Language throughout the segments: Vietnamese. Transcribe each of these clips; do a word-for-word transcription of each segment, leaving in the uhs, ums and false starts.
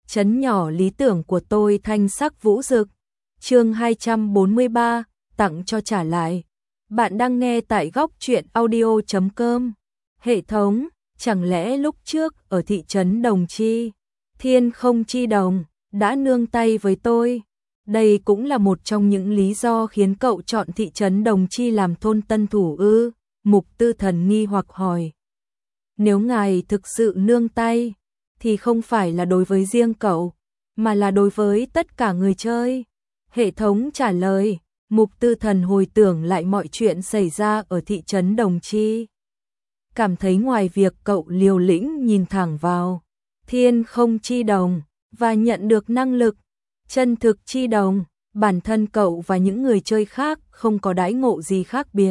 trấn nhỏ lý tưởng của tôi thanh sắc vũ rực. Chương hai trăm bốn mươi ba, tặng cho trả lại. Bạn đang nghe tại góc truyện audio chấm com. Hệ thống, chẳng lẽ lúc trước ở thị trấn Đồng Chi, Thiên Không Chi Đồng đã nương tay với tôi? Đây cũng là một trong những lý do khiến cậu chọn thị trấn Đồng Chi làm thôn tân thủ ư? Mục Tư Thần nghi hoặc hỏi. Nếu ngài thực sự nương tay, thì không phải là đối với riêng cậu, mà là đối với tất cả người chơi. Hệ thống trả lời. Mục Tư Thần hồi tưởng lại mọi chuyện xảy ra ở thị trấn Đồng Chi. Cảm thấy ngoài việc cậu liều lĩnh nhìn thẳng vào Thiên Không Chi Đồng và nhận được năng lực chân thực chi đồng, bản thân cậu và những người chơi khác không có đãi ngộ gì khác biệt.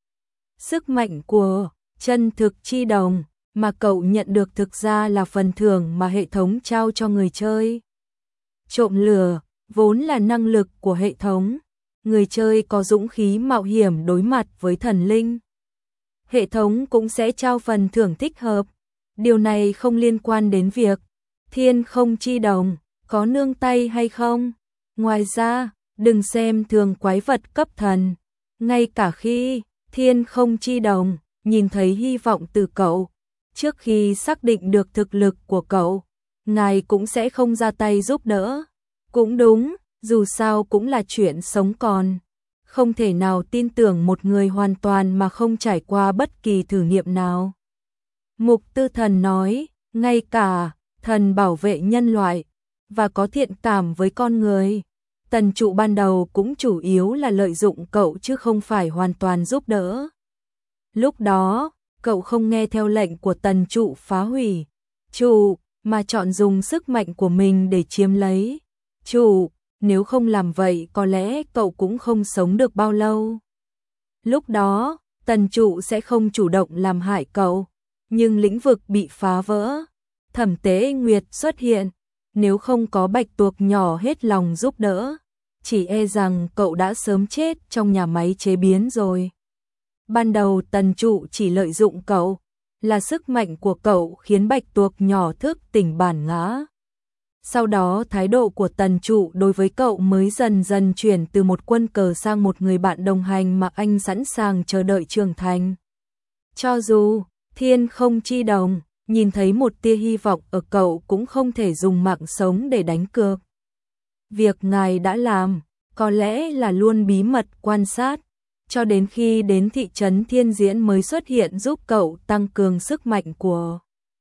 Sức mạnh của chân thực chi đồng mà cậu nhận được thực ra là phần thưởng mà hệ thống trao cho người chơi. Trộm lửa vốn là năng lực của hệ thống. Người chơi có dũng khí mạo hiểm đối mặt với thần linh, hệ thống cũng sẽ trao phần thưởng thích hợp. Điều này không liên quan đến việc Thiên Không Chi Đồng có nương tay hay không. Ngoài ra, đừng xem thường quái vật cấp thần. Ngay cả khi Thiên Không Chi Đồng nhìn thấy hy vọng từ cậu, trước khi xác định được thực lực của cậu, ngài cũng sẽ không ra tay giúp đỡ. Cũng đúng, dù sao cũng là chuyện sống còn. Không thể nào tin tưởng một người hoàn toàn mà không trải qua bất kỳ thử nghiệm nào. Mục Tư Thần nói, ngay cả thần bảo vệ nhân loại và có thiện cảm với con người, Tần Trụ ban đầu cũng chủ yếu là lợi dụng cậu chứ không phải hoàn toàn giúp đỡ. Lúc đó, cậu không nghe theo lệnh của Tần Trụ phá hủy Trụ, mà chọn dùng sức mạnh của mình để chiếm lấy Trụ. Nếu không làm vậy có lẽ cậu cũng không sống được bao lâu. Lúc đó, Tần Trụ sẽ không chủ động làm hại cậu, nhưng lĩnh vực bị phá vỡ. Thẩm Tế Nguyệt xuất hiện, nếu không có Bạch Tuộc nhỏ hết lòng giúp đỡ, chỉ e rằng cậu đã sớm chết trong nhà máy chế biến rồi. Ban đầu Tần Trụ chỉ lợi dụng cậu, là sức mạnh của cậu khiến Bạch Tuộc nhỏ thức tỉnh bản ngã. Sau đó thái độ của Tần Trụ đối với cậu mới dần dần chuyển từ một quân cờ sang một người bạn đồng hành mà anh sẵn sàng chờ đợi trưởng thành. Cho dù Thiên Không Chi Đồng nhìn thấy một tia hy vọng ở cậu cũng không thể dùng mạng sống để đánh cược. Việc ngài đã làm có lẽ là luôn bí mật quan sát, cho đến khi đến thị trấn Thiên Diễn mới xuất hiện giúp cậu tăng cường sức mạnh của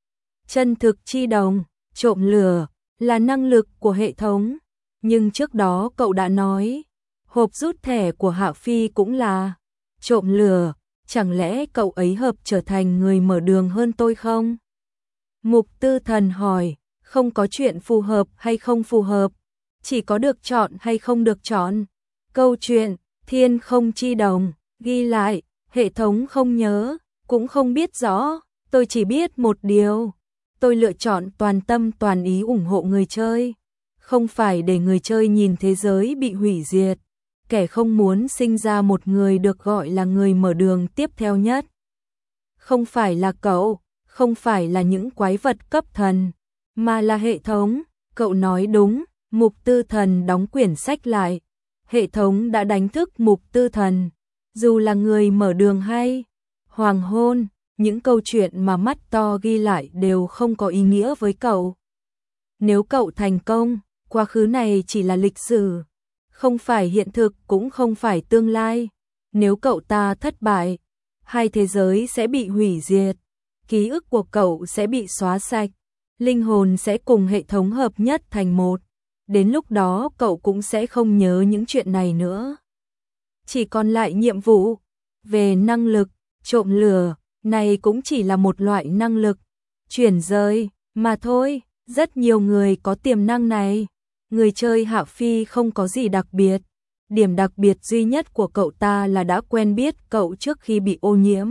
chân thực chi đồng. Trộm lửa là năng lực của hệ thống, nhưng trước đó cậu đã nói, hộp rút thẻ của Hạ Phi cũng là trộm lửa, chẳng lẽ cậu ấy hợp trở thành người mở đường hơn tôi không? Mục Tư Thần hỏi, không có chuyện phù hợp hay không phù hợp, chỉ có được chọn hay không được chọn. Câu chuyện Thiên Không Chi Đồng ghi lại, hệ thống không nhớ, cũng không biết rõ, tôi chỉ biết một điều. Tôi lựa chọn toàn tâm toàn ý ủng hộ người chơi, không phải để người chơi nhìn thế giới bị hủy diệt. Kẻ không muốn sinh ra một người được gọi là người mở đường tiếp theo nhất. Không phải là cậu, không phải là những quái vật cấp thần, mà là hệ thống. Cậu nói đúng. Mục Tư Thần đóng quyển sách lại. Hệ thống đã đánh thức Mục Tư Thần. Dù là người mở đường hay hoàng hôn, những câu chuyện mà mắt to ghi lại đều không có ý nghĩa với cậu. Nếu cậu thành công, quá khứ này chỉ là lịch sử, không phải hiện thực cũng không phải tương lai. Nếu cậu ta thất bại, hai thế giới sẽ bị hủy diệt, ký ức của cậu sẽ bị xóa sạch, linh hồn sẽ cùng hệ thống hợp nhất thành một. Đến lúc đó cậu cũng sẽ không nhớ những chuyện này nữa. Chỉ còn lại nhiệm vụ. Về năng lực, trộm lửa này cũng chỉ là một loại năng lực chuyển rời mà thôi. Rất nhiều người có tiềm năng này. Người chơi Hạ Phi không có gì đặc biệt. Điểm đặc biệt duy nhất của cậu ta là đã quen biết cậu trước khi bị ô nhiễm,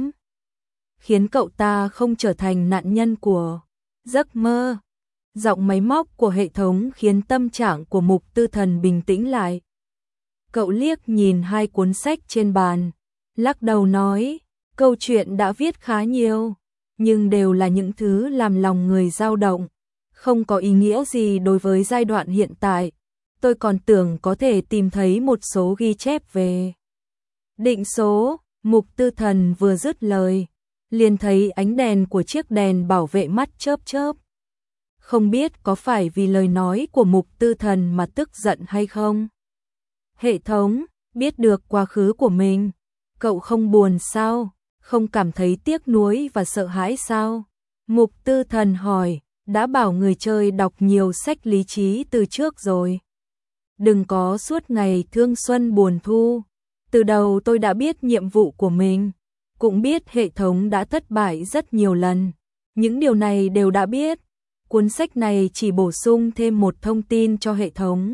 khiến cậu ta không trở thành nạn nhân của giấc mơ. Giọng máy móc của hệ thống khiến tâm trạng của Mục Tư Thần bình tĩnh lại. Cậu liếc nhìn hai cuốn sách trên bàn, lắc đầu nói, câu chuyện đã viết khá nhiều, nhưng đều là những thứ làm lòng người dao động. không có ý nghĩa gì đối với giai đoạn hiện tại. Tôi còn tưởng có thể tìm thấy một số ghi chép về định số. Mục Tư Thần vừa dứt lời, liền thấy ánh đèn của chiếc đèn bảo vệ mắt chớp chớp. Không biết có phải vì lời nói của Mục Tư Thần mà tức giận hay không? Hệ thống, biết được quá khứ của mình, cậu không buồn sao? Không cảm thấy tiếc nuối và sợ hãi sao? Mục Tư Thần hỏi, đã bảo người chơi đọc nhiều sách lý trí từ trước rồi. Đừng có suốt ngày thương xuân buồn thu. Từ đầu tôi đã biết nhiệm vụ của mình, cũng biết hệ thống đã thất bại rất nhiều lần. Những điều này đều đã biết. Cuốn sách này chỉ bổ sung thêm một thông tin cho hệ thống.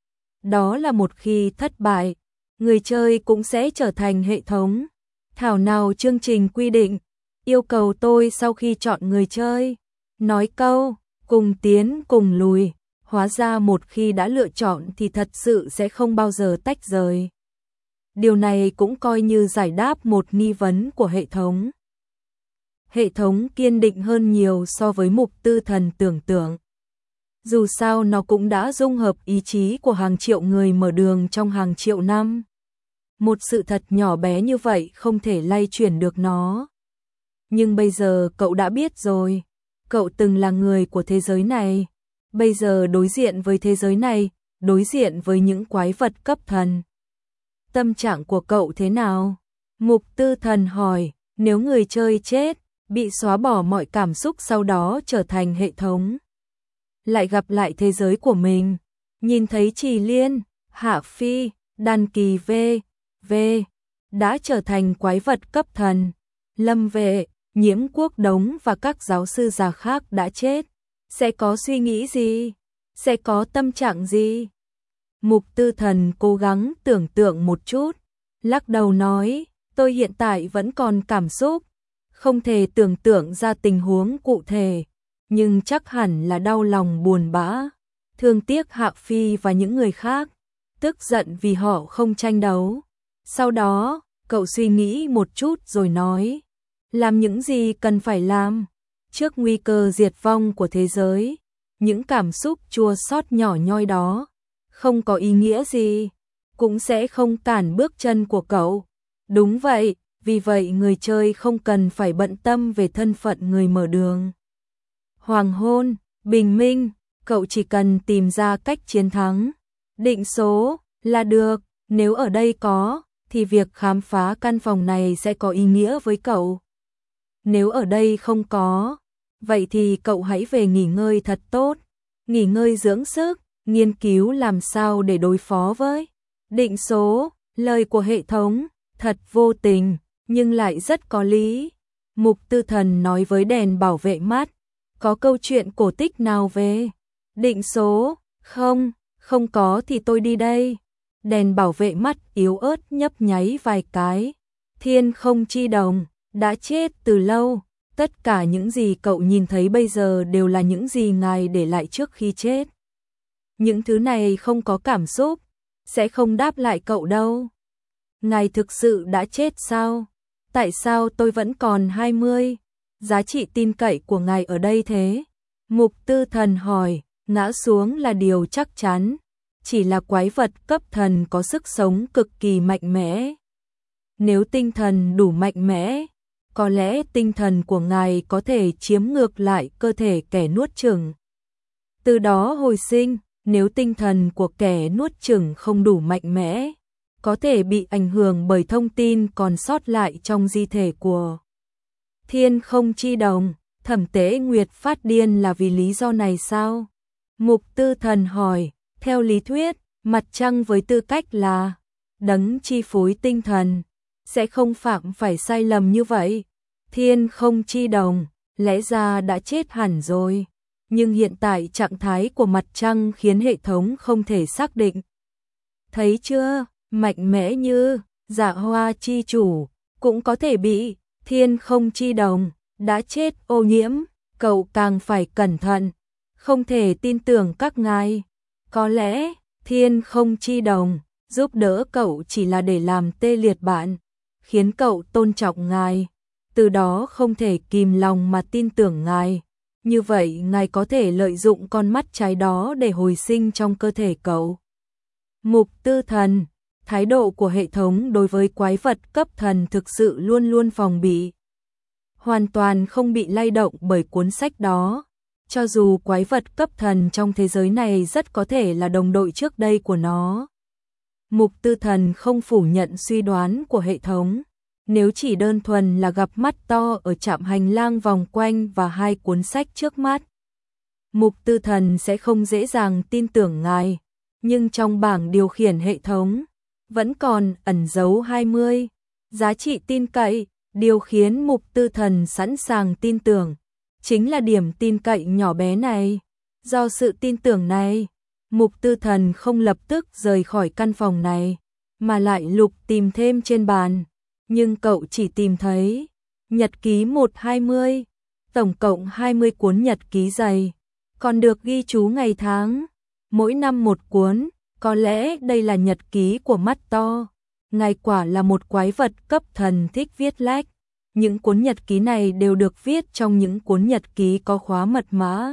Đó là một khi thất bại, người chơi cũng sẽ trở thành hệ thống. Thảo nào chương trình quy định, yêu cầu tôi sau khi chọn người chơi, nói câu, cùng tiến cùng lùi. Hóa ra một khi đã lựa chọn thì thật sự sẽ không bao giờ tách rời. Điều này cũng coi như giải đáp một nghi vấn của hệ thống. Hệ thống kiên định hơn nhiều so với Mục Tư Thần tưởng tượng. Dù sao nó cũng đã dung hợp ý chí của hàng triệu người mở đường trong hàng triệu năm. Một sự thật nhỏ bé như vậy không thể lay chuyển được nó. Nhưng bây giờ cậu đã biết rồi, cậu từng là người của thế giới này. Bây giờ đối diện với thế giới này, đối diện với những quái vật cấp thần. Tâm trạng của cậu thế nào? Mục Tư Thần hỏi, nếu người chơi chết, bị xóa bỏ mọi cảm xúc sau đó trở thành hệ thống. Lại gặp lại thế giới của mình, nhìn thấy Trì Liên, Hạ Phi, Đan Kỳ V, V, đã trở thành quái vật cấp thần. Lâm Vệ, Nhiễm Quốc Đống và các giáo sư già khác đã chết. Sẽ có suy nghĩ gì? Sẽ có tâm trạng gì? Mục Tư Thần cố gắng tưởng tượng một chút, lắc đầu nói, tôi hiện tại vẫn còn cảm xúc, không thể tưởng tượng ra tình huống cụ thể, nhưng chắc hẳn là đau lòng buồn bã, thương tiếc Hạ Phi và những người khác, tức giận vì họ không tranh đấu. Sau đó, cậu suy nghĩ một chút rồi nói, làm những gì cần phải làm, trước nguy cơ diệt vong của thế giới, những cảm xúc chua xót nhỏ nhoi đó, không có ý nghĩa gì, cũng sẽ không cản bước chân của cậu. Đúng vậy, vì vậy người chơi không cần phải bận tâm về thân phận người mở đường. Hoàng hôn, bình minh, cậu chỉ cần tìm ra cách chiến thắng. Định số là được, nếu ở đây có, thì việc khám phá căn phòng này sẽ có ý nghĩa với cậu. Nếu ở đây không có, vậy thì cậu hãy về nghỉ ngơi thật tốt, nghỉ ngơi dưỡng sức, nghiên cứu làm sao để đối phó với định số. Lời của hệ thống thật vô tình, nhưng lại rất có lý. Mục Tư Thần nói với đèn bảo vệ mắt, có câu chuyện cổ tích nào về định số? Không, không có thì tôi đi đây. Đèn bảo vệ mắt yếu ớt nhấp nháy vài cái. Thiên Không Chi Đồng đã chết từ lâu. Tất cả những gì cậu nhìn thấy bây giờ đều là những gì ngài để lại trước khi chết. Những thứ này không có cảm xúc, sẽ không đáp lại cậu đâu. Ngài thực sự đã chết sao? Tại sao tôi vẫn còn hai mươi? Giá trị tin cậy của ngài ở đây thế? Mục Tư Thần hỏi, ngã xuống là điều chắc chắn. Chỉ là quái vật cấp thần có sức sống cực kỳ mạnh mẽ. Nếu tinh thần đủ mạnh mẽ, có lẽ tinh thần của ngài có thể chiếm ngược lại cơ thể kẻ nuốt chửng. Từ đó hồi sinh, nếu tinh thần của kẻ nuốt chửng không đủ mạnh mẽ, có thể bị ảnh hưởng bởi thông tin còn sót lại trong di thể của Thiên Không Chi Đồng. Thẩm Tế Nguyệt phát điên là vì lý do này sao? Mục Tư Thần hỏi, theo lý thuyết, mặt trăng với tư cách là đấng chi phối tinh thần, sẽ không phạm phải sai lầm như vậy. Thiên Không Chi Đồng, lẽ ra đã chết hẳn rồi, nhưng hiện tại trạng thái của mặt trăng khiến hệ thống không thể xác định. Thấy chưa, mạnh mẽ như Dạ Hoa Chi Chủ, cũng có thể bị Thiên Không Chi Đồng đã chết ô nhiễm, cậu càng phải cẩn thận, không thể tin tưởng các ngài. Có lẽ, Thiên Không Chi Đồng giúp đỡ cậu chỉ là để làm tê liệt bạn, khiến cậu tôn trọng ngài, từ đó không thể kìm lòng mà tin tưởng ngài. Như vậy ngài có thể lợi dụng con mắt trái đó để hồi sinh trong cơ thể cậu. Mục Tư Thần, thái độ của hệ thống đối với quái vật cấp thần thực sự luôn luôn phòng bị. Hoàn toàn không bị lay động bởi cuốn sách đó. Cho dù quái vật cấp thần trong thế giới này rất có thể là đồng đội trước đây của nó. Mục Tư Thần không phủ nhận suy đoán của hệ thống. Nếu chỉ đơn thuần là gặp mắt to ở trạm hành lang vòng quanh và hai cuốn sách trước mắt, Mục Tư Thần sẽ không dễ dàng tin tưởng ngài. Nhưng trong bảng điều khiển hệ thống, vẫn còn ẩn dấu hai mươi. Giá trị tin cậy, điều khiến Mục Tư Thần sẵn sàng tin tưởng. Chính là điểm tin cậy nhỏ bé này. Do sự tin tưởng này, Mục Tư Thần không lập tức rời khỏi căn phòng này, mà lại lục tìm thêm trên bàn. Nhưng cậu chỉ tìm thấy nhật ký một hai mươi, tổng cộng hai mươi cuốn nhật ký dày, còn được ghi chú ngày tháng, mỗi năm một cuốn. Có lẽ đây là nhật ký của mắt to. Ngài quả là một quái vật cấp thần thích viết lách. Những cuốn nhật ký này đều được viết trong những cuốn nhật ký có khóa mật mã.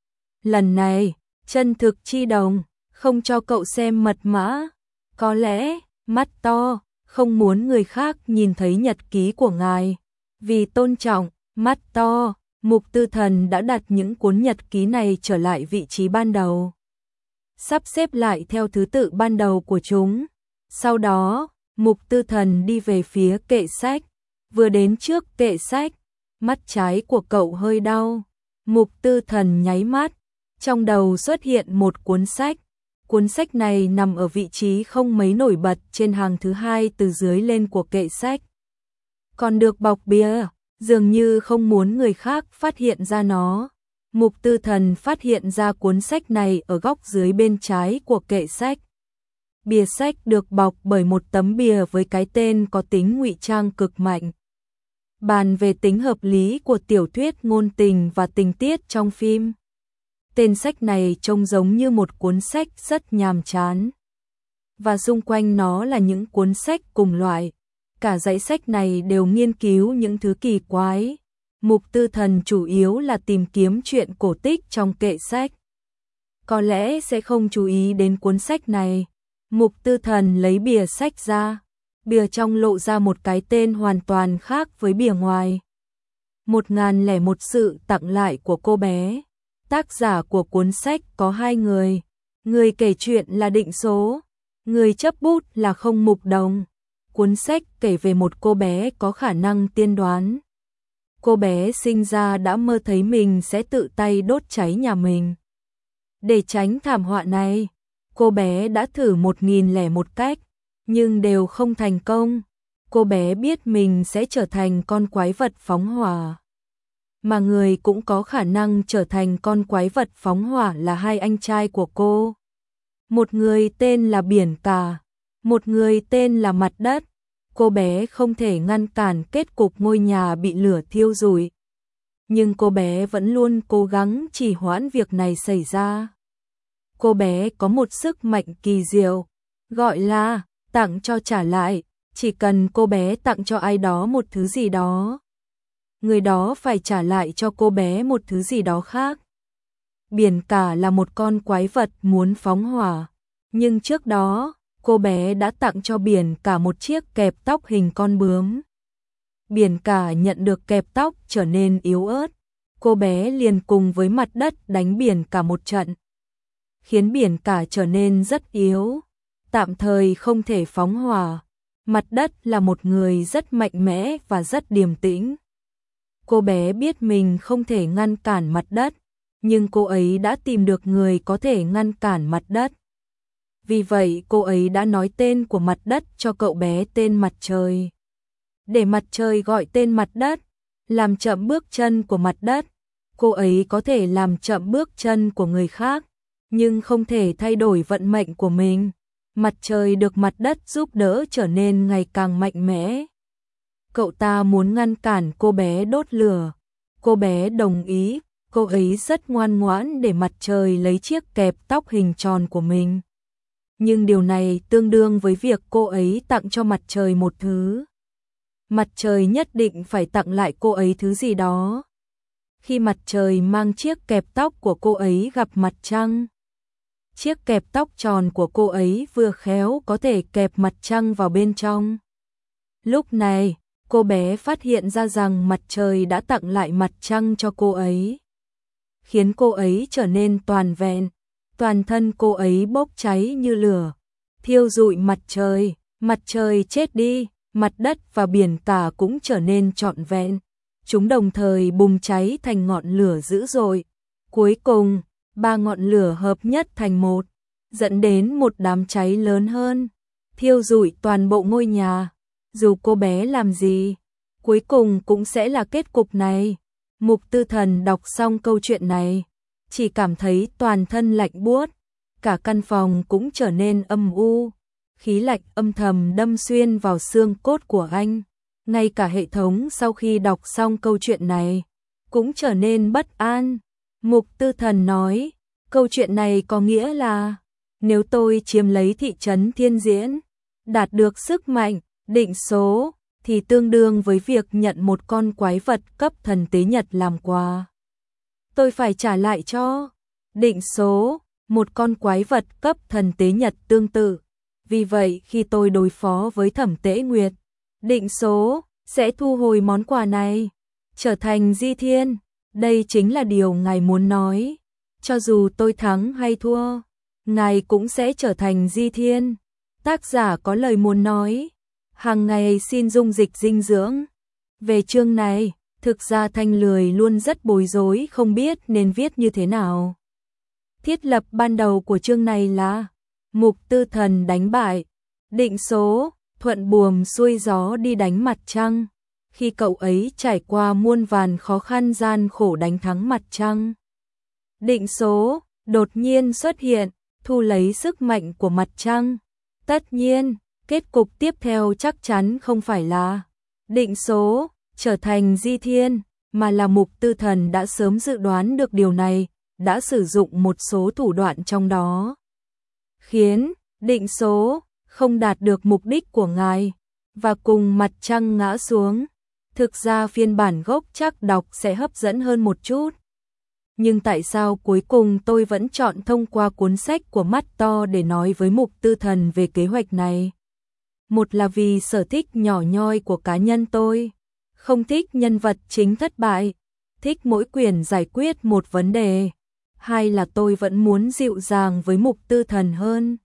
Lần này, chân thực chi đồng, không cho cậu xem mật mã. Có lẽ, mắt to, không muốn người khác nhìn thấy nhật ký của ngài. Vì tôn trọng, mắt to, Mục Tư Thần đã đặt những cuốn nhật ký này trở lại vị trí ban đầu. Sắp xếp lại theo thứ tự ban đầu của chúng. Sau đó, Mục Tư Thần đi về phía kệ sách. Vừa đến trước kệ sách, mắt trái của cậu hơi đau. Mục Tư Thần nháy mắt, trong đầu xuất hiện một cuốn sách. Cuốn sách này nằm ở vị trí không mấy nổi bật trên hàng thứ hai từ dưới lên của kệ sách. Còn được bọc bìa, dường như không muốn người khác phát hiện ra nó. Mục Tư Thần phát hiện ra cuốn sách này ở góc dưới bên trái của kệ sách. Bìa sách được bọc bởi một tấm bìa với cái tên có tính ngụy trang cực mạnh. Bàn về tính hợp lý của tiểu thuyết ngôn tình và tình tiết trong phim. Tên sách này trông giống như một cuốn sách rất nhàm chán. Và xung quanh nó là những cuốn sách cùng loại. Cả dãy sách này đều nghiên cứu những thứ kỳ quái. Mục Tư Thần chủ yếu là tìm kiếm chuyện cổ tích trong kệ sách. Có lẽ sẽ không chú ý đến cuốn sách này. Mục Tư Thần lấy bìa sách ra. Bìa trong lộ ra một cái tên hoàn toàn khác với bìa ngoài. Một ngàn lẻ một sự tặng lại của cô bé. Tác giả của cuốn sách có hai người. Người kể chuyện là Định Số. Người chấp bút là Không Mục Đồng. Cuốn sách kể về một cô bé có khả năng tiên đoán. Cô bé sinh ra đã mơ thấy mình sẽ tự tay đốt cháy nhà mình. Để tránh thảm họa này, cô bé đã thử một nghìn lẻ một cách, nhưng đều không thành công. Cô bé biết mình sẽ trở thành con quái vật phóng hỏa. Mà người cũng có khả năng trở thành con quái vật phóng hỏa là hai anh trai của cô. Một người tên là Biển Cả, một người tên là Mặt Đất. Cô bé không thể ngăn cản kết cục ngôi nhà bị lửa thiêu rụi. Nhưng cô bé vẫn luôn cố gắng trì hoãn việc này xảy ra. Cô bé có một sức mạnh kỳ diệu, gọi là tặng cho trả lại. Chỉ cần cô bé tặng cho ai đó một thứ gì đó, người đó phải trả lại cho cô bé một thứ gì đó khác. Biển Cả là một con quái vật muốn phóng hỏa, nhưng trước đó, cô bé đã tặng cho Biển Cả một chiếc kẹp tóc hình con bướm. Biển Cả nhận được kẹp tóc trở nên yếu ớt. Cô bé liền cùng với Mặt Đất đánh Biển Cả một trận, khiến Biển Cả trở nên rất yếu, tạm thời không thể phóng hỏa. Mặt Đất là một người rất mạnh mẽ và rất điềm tĩnh. Cô bé biết mình không thể ngăn cản Mặt Đất, nhưng cô ấy đã tìm được người có thể ngăn cản Mặt Đất. Vì vậy cô ấy đã nói tên của Mặt Đất cho cậu bé tên Mặt Trời. Để Mặt Trời gọi tên Mặt Đất, làm chậm bước chân của Mặt Đất. Cô ấy có thể làm chậm bước chân của người khác, nhưng không thể thay đổi vận mệnh của mình. Mặt Trời được Mặt Đất giúp đỡ trở nên ngày càng mạnh mẽ. Cậu ta muốn ngăn cản cô bé đốt lửa. Cô bé đồng ý, cô ấy rất ngoan ngoãn để Mặt Trời lấy chiếc kẹp tóc hình tròn của mình. Nhưng điều này tương đương với việc cô ấy tặng cho Mặt Trời một thứ. Mặt Trời nhất định phải tặng lại cô ấy thứ gì đó. khi mặt trời mang chiếc kẹp tóc của cô ấy gặp mặt trăng. Chiếc kẹp tóc tròn của cô ấy vừa khéo có thể kẹp mặt trăng vào bên trong. Lúc này, cô bé phát hiện ra rằng mặt trời đã tặng lại mặt trăng cho cô ấy, khiến cô ấy trở nên toàn vẹn. Toàn thân cô ấy bốc cháy như lửa, thiêu rụi mặt trời, mặt trời chết đi, mặt đất và biển cả cũng trở nên trọn vẹn. Chúng đồng thời bùng cháy thành ngọn lửa dữ dội. Cuối cùng, ba ngọn lửa hợp nhất thành một, dẫn đến một đám cháy lớn hơn, thiêu rụi toàn bộ ngôi nhà. Dù cô bé làm gì, cuối cùng cũng sẽ là kết cục này. Mục Tư Thần đọc xong câu chuyện này, chỉ cảm thấy toàn thân lạnh buốt, cả căn phòng cũng trở nên âm u, khí lạnh âm thầm đâm xuyên vào xương cốt của anh. Ngay cả hệ thống sau khi đọc xong câu chuyện này, cũng trở nên bất an. Mục Tư Thần nói, câu chuyện này có nghĩa là, nếu tôi chiếm lấy thị trấn Thiên Diễn, đạt được sức mạnh, định số, thì tương đương với việc nhận một con quái vật cấp thần tế nhật làm quà. Tôi phải trả lại cho định số, một con quái vật cấp thần tế nhật tương tự. Vì vậy khi tôi đối phó với Thẩm Tế Nguyệt, định số sẽ thu hồi món quà này, trở thành Di Thiên. Đây chính là điều ngài muốn nói. Cho dù tôi thắng hay thua, ngài cũng sẽ trở thành Di Thiên. Tác giả có lời muốn nói. Hàng ngày xin dung dịch dinh dưỡng. Về chương này, thực ra Thanh Lười luôn rất bối rối không biết nên viết như thế nào. Thiết lập ban đầu của chương này là Mục Tư Thần đánh bại định số, thuận buồm xuôi gió đi đánh mặt trăng. Khi cậu ấy trải qua muôn vàn khó khăn gian khổ đánh thắng mặt trăng, định số đột nhiên xuất hiện, thu lấy sức mạnh của mặt trăng. Tất nhiên, kết cục tiếp theo chắc chắn không phải là định số trở thành Di Thiên, mà là Mục Tư Thần đã sớm dự đoán được điều này, đã sử dụng một số thủ đoạn trong đó, khiến định số không đạt được mục đích của ngài, và cùng mặt trăng ngã xuống. Thực ra phiên bản gốc chắc đọc sẽ hấp dẫn hơn một chút. Nhưng tại sao cuối cùng tôi vẫn chọn thông qua cuốn sách của Mắt To để nói với Mục Tư Thần về kế hoạch này? Một là vì sở thích nhỏ nhoi của cá nhân tôi, không thích nhân vật chính thất bại, thích mỗi quyển giải quyết một vấn đề. Hai là tôi vẫn muốn dịu dàng với Mục Tư Thần hơn,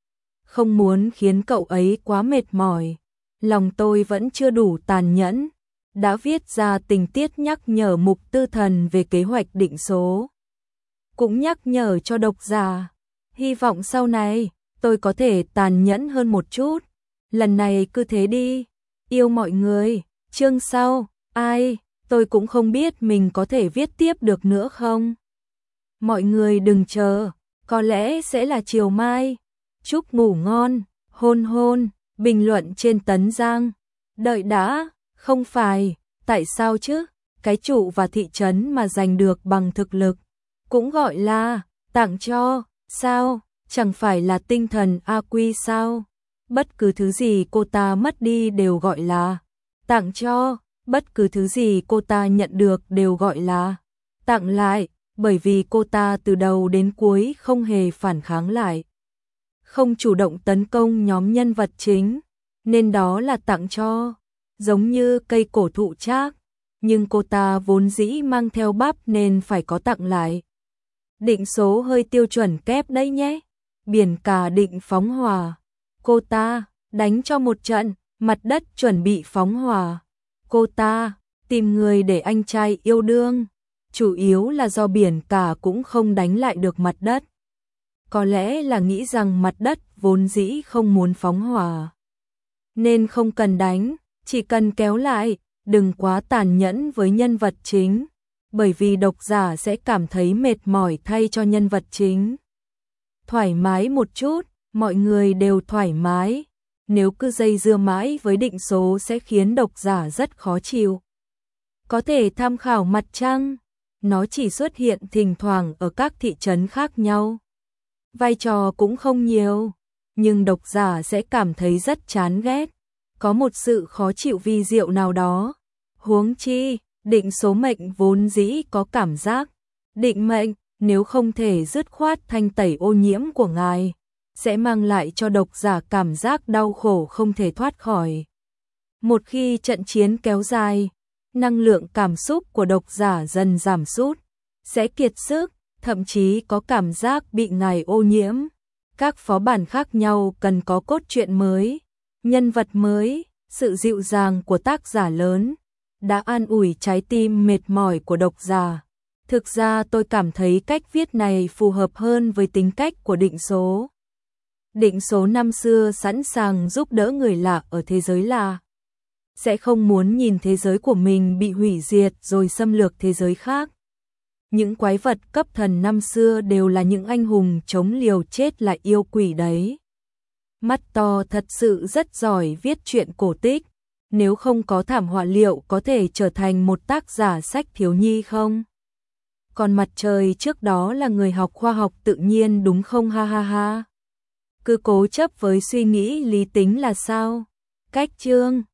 không muốn khiến cậu ấy quá mệt mỏi. Lòng tôi vẫn chưa đủ tàn nhẫn, đã viết ra tình tiết nhắc nhở Mục Tư Thần về kế hoạch định số, cũng nhắc nhở cho độc giả. Hy vọng sau này tôi có thể tàn nhẫn hơn một chút. Lần này cứ thế đi. Yêu mọi người. Chương sau, ai, tôi cũng không biết mình có thể viết tiếp được nữa không. Mọi người đừng chờ, có lẽ sẽ là chiều mai. Chúc ngủ ngon, hôn hôn, bình luận trên Tấn Giang. Đợi đã, không phải, tại sao chứ? Cái trụ và thị trấn mà giành được bằng thực lực, cũng gọi là tặng cho, sao? Chẳng phải là tinh thần A Quy sao? Bất cứ thứ gì cô ta mất đi đều gọi là tặng cho, bất cứ thứ gì cô ta nhận được đều gọi là tặng lại, bởi vì cô ta từ đầu đến cuối không hề phản kháng lại, không chủ động tấn công nhóm nhân vật chính, nên đó là tặng cho. Giống như cây cổ thụ trác, nhưng cô ta vốn dĩ mang theo bắp nên phải có tặng lại. Định số hơi tiêu chuẩn kép đấy nhé. Biển cả định phóng hỏa, cô ta đánh cho một trận, mặt đất chuẩn bị phóng hỏa. Cô ta tìm người để anh trai yêu đương, chủ yếu là do biển cả cũng không đánh lại được mặt đất. Có lẽ là nghĩ rằng mặt đất vốn dĩ không muốn phóng hỏa, nên không cần đánh, chỉ cần kéo lại, đừng quá tàn nhẫn với nhân vật chính, bởi vì độc giả sẽ cảm thấy mệt mỏi thay cho nhân vật chính. Thoải mái một chút, mọi người đều thoải mái. Nếu cứ dây dưa mãi với định số sẽ khiến độc giả rất khó chịu. Có thể tham khảo Mặt Trăng, nó chỉ xuất hiện thỉnh thoảng ở các thị trấn khác nhau. Vai trò cũng không nhiều, nhưng độc giả sẽ cảm thấy rất chán ghét, có một sự khó chịu vi diệu nào đó. Huống chi, Định số mệnh vốn dĩ có cảm giác. Định mệnh, nếu không thể dứt khoát thanh tẩy ô nhiễm của ngài, sẽ mang lại cho độc giả cảm giác đau khổ không thể thoát khỏi. Một khi trận chiến kéo dài, năng lượng cảm xúc của độc giả dần giảm sút, sẽ kiệt sức, thậm chí có cảm giác bị ngài ô nhiễm. Các phó bản khác nhau cần có cốt truyện mới, nhân vật mới, sự dịu dàng của tác giả lớn đã an ủi trái tim mệt mỏi của độc giả. Thực ra tôi cảm thấy cách viết này phù hợp hơn với tính cách của định số. Định số năm xưa sẵn sàng giúp đỡ người lạ ở thế giới lạ, sẽ không muốn nhìn thế giới của mình bị hủy diệt rồi xâm lược thế giới khác. Những quái vật cấp thần năm xưa đều là những anh hùng chống liều chết lại yêu quỷ đấy. Mắt to thật sự rất giỏi viết truyện cổ tích, nếu không có thảm họa liệu có thể trở thành một tác giả sách thiếu nhi không? Còn mặt trời trước đó là người học khoa học tự nhiên đúng không ha ha ha? Cứ cố chấp với suy nghĩ lý tính là sao? Cách chương